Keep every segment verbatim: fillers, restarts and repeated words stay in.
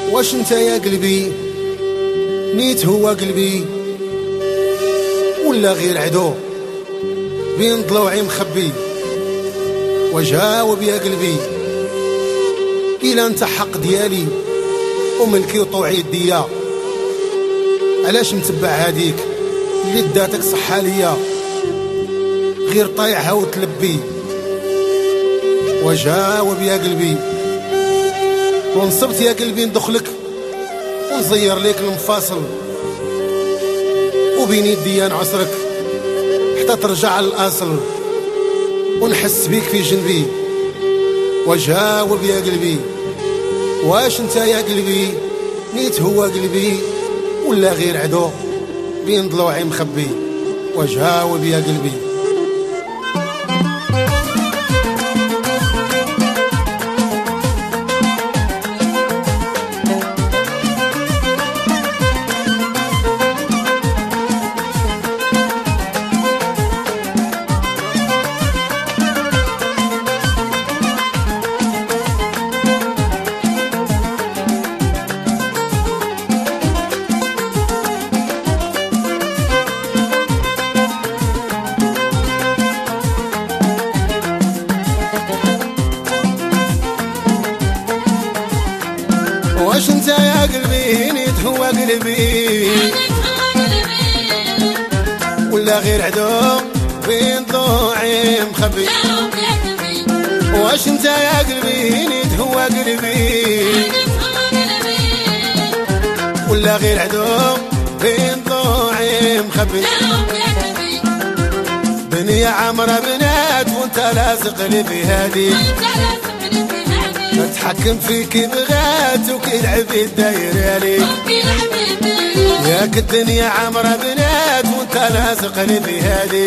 واش انت يا قلبي نيت هو قلبي ولا غير عدو بين ضلوعي مخبي؟ وجاوب يا قلبي، إلا انت حق ديالي وملكي وطوعي يديا، علاش متبع هاديك اللي داتك صحة ليا غير طايعها وتلبي؟ وجاوب يا قلبي، ونصبت يا قلبي ندخلك ونزير ليك المفاصل وبين يديا نعصرك حتى ترجع للأصل ونحس بيك في جنبي. وجاوب يا قلبي، واش انت يا قلبي نيت هو قلبي ولا غير عدو بين ضلوعي مخبي؟ وجاوب يا قلبي. واش انت يا قلبي نيت هو قلبي ولا غير عدو بين ضلوعي مخبي؟ واش انت يا قلبي نيت هو قلبي ولا غير عدو بين ضلوعي مخبي؟ دنيا عمرها بنات وانت لازق لي في هادي، اتحكم فيك بغات وكيلعب الداير عليك، ياك الدنيا عمرها بنات وانت لازقني في هادي،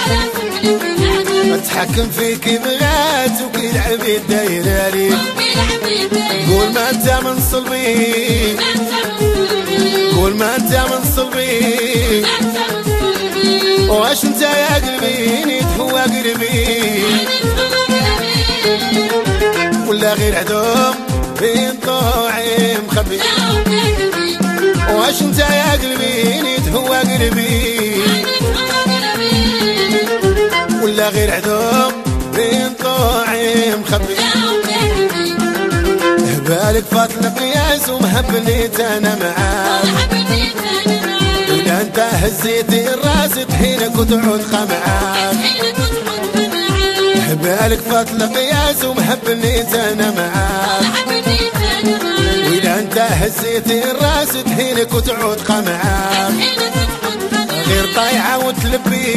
اتحكم فيك بغات وكيلعب الداير عليك. قول ما انت من صلبي، قول ما انت من صلبي، واش انت يا قلبي نيت هو قلبي ولا غير عدو بين ضلوعي مخبي؟ واش انت يا قلبي نيت هو قلبي ولا غير عدو بين ضلوعي مخبي؟ هبالك فاطل قياس ومهبليت انا معاك، اذا انت هزيتي الراس طحينك وتعود قمعاك، هبالك فاطل قياس ومهبليت انا معاك، وإذا انت هزيتي الراس تحينك وتعود قمعاك، غير طايعة وتلبي،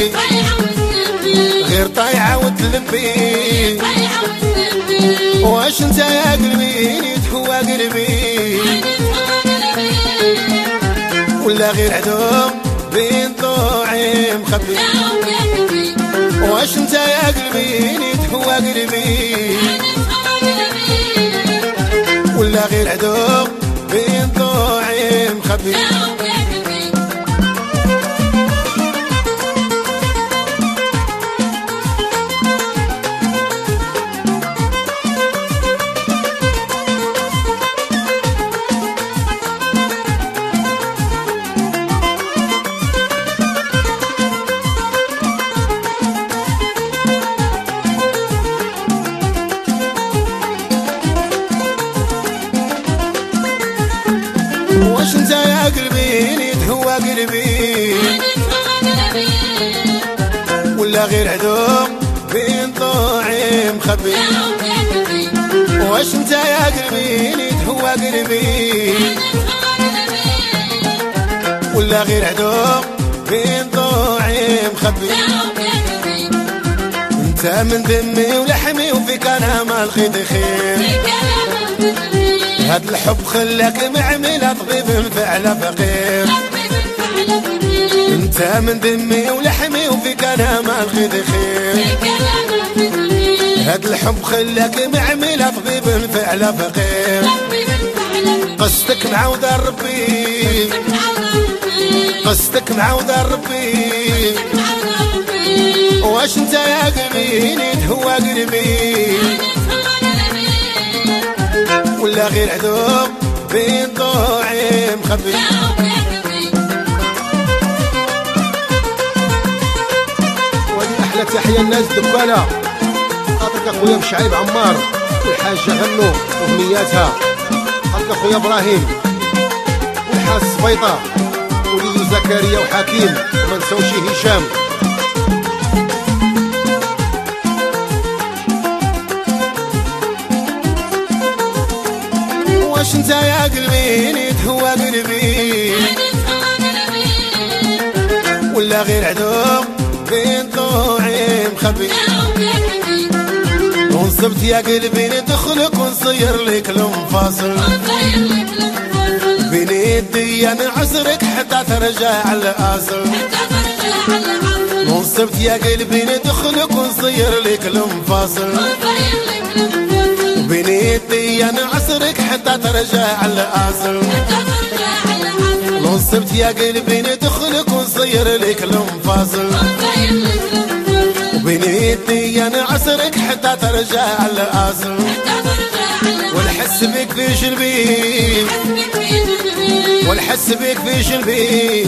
غير طايعة وتلبي. واش انت يا قلبي نيت هو قلبي ولا غير عدو بين ضلوعي مخبي؟ واش انت يا قلبي نيت هو قلبي ولا غير عدو بين ضلوعي مخبي؟ واش انت يا قلبي نيت هو قلبي ولا غير عدو بين ضلوعي مخبي؟ واش انت يا قلبي نيت هو قلبي ولا غير عدو بين ضلوعي مخبي؟ انت من دمي ولحمي وفيك انا ما لقيت خير، هاد الحب خلاك معمل طبيب فعلا فقير، انت من دمي ولحمي وفيك انا ما لقيت خير، هاد الحب خلاك معمل طبيب فعلا فقير، قصدك معوضة ربي، قصدك معوضة ربي. واش انت يا قلبي نيت هو قلبي ولا غير عدو بين ضلوعي مخبي. وهذه احلى تحيه للناس دباله خاطرك اخويا مشعيب عمار والحاجه غنو اغنياتها، خاطرك اخويا ابراهيم والحاج سبيطه وليدو زكريا وحكيم، وما نساوش هشام. واش انت يا قلبي نتهوى قلبي ولا غير عدو بين ضلوعي مخبي؟ ونصبت يا قلبي ندخلك ونصير لك المفاصل بين يدي انا عسرك حتى ترجع الاصل. ونصبت يا قلبي ندخلك ونصير لك المفاصل بين يدي انا عسرك حتى ترجع الاصل. نصبت يا قلبي ندخلك ونصير لك المفاصل بين يدي انا عسرك حتى ترجع الاصل. ونحس بك في جلبي ونحس بك في جلبي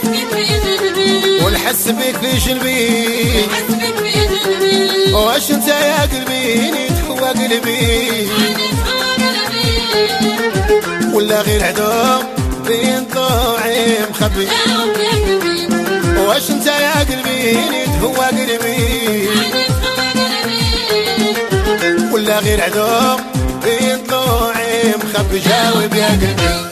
ونحس بك في جلبي. واش انت يا قلبي نتهوى قلبي ولا غير عدو بين ضلوعي مخبي؟ واش انت يا قلبي نتهوى قلبي ولا غير عدو بين ضلوعي مخبي؟ جاوب يا قلبي.